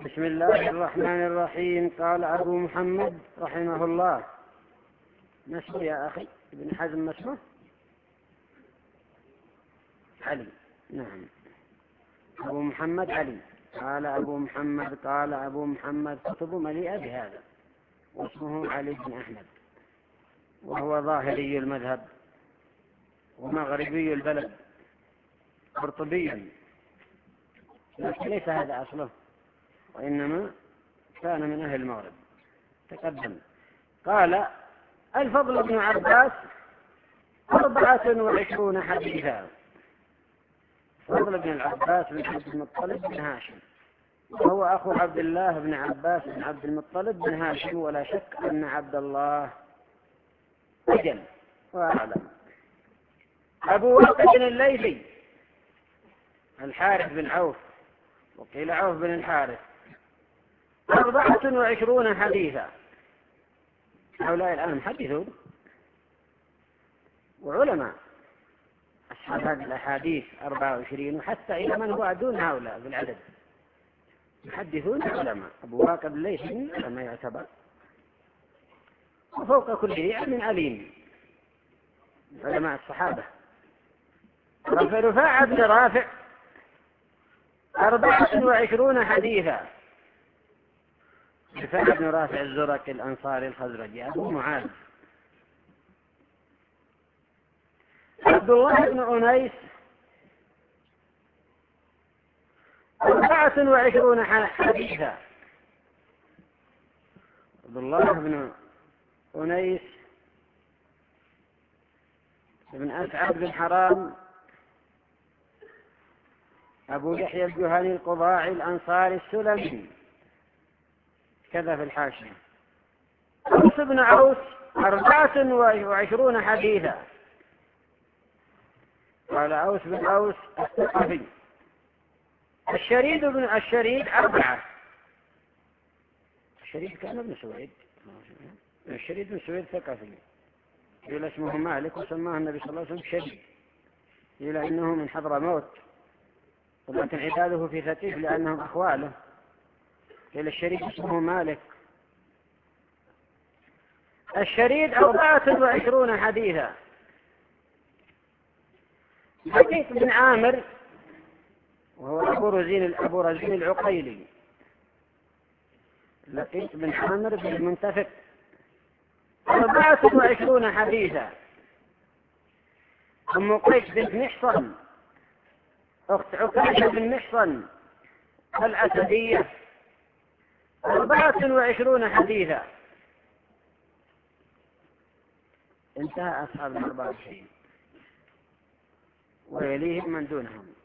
بسم الله الرحمن الرحيم. قال أبو محمد رحمه الله: ما اسمه يا أخي ابن حزم؟ ما اسمه؟ علي. نعم، أبو محمد علي. قال أبو محمد قال أبو محمد كتب مليئة بهذا، واسمه علي بن أحمد، وهو ظاهري المذهب ومغربي البلد قرطبي، لكن ليس هذا أصله، وإنما كان من أهل المغرب تقدم. قال: الفضل بن عباس 24 حديثا. فضل بن العباس بن عبد المطلب بن هاشم، وهو أخو عبد الله بن عباس بن عبد المطلب بن هاشم، ولا شك أن عبد الله أجل وأعلم. أبو واقد الليثي الحارث بن عوف، وقيل عوف بن الحارث، 24 حديثا. هؤلاء الآن محدثون وعلماء، أصحاب هذه الأحاديث 24، وحتى إلى من هو دون هؤلاء بالعدد محدثون علماء. أبو واقد الليثي لما يعتبر، وفوق كله علم عليم علماء الصحابة. رفاعة بن رافع 24 حديثا. رفاعة بن رافع الزرقي الأنصاري الخزرجي أبو معاذ. عبد الله بن أنيس 24 حديثا. عبد الله بن أنيس بن أسعد بن حرام أبو يحيى الجهني القضاعي الأنصاري السلمي، كذا في الحاشية. أوس بن عوس 24 حديثا. قال أوس بن عوس الثقفي. الشريد بن الشريد 4. الشريد كان ابن سويد، الشريد بن سويد ثقفي، قيل اسمه مالك وسماه النبي صلى الله عليه وسلم شريد، قيل إنه من حضرموت، ولكن عداده في ثقيف لأنهم أخواله، قيل الشريد اسمه مالك. الشريد 24 حديثا. لقيط بن عامر، وهو أبو رزين العقيلي، لقيط بن عامر بن المنتفق 24 حديثا. أم قيس بنت محصن أخت عكاشة بن محصن الأسدية 24 حديثا. انتهى أصحاب 24، ويليهم من دونهم.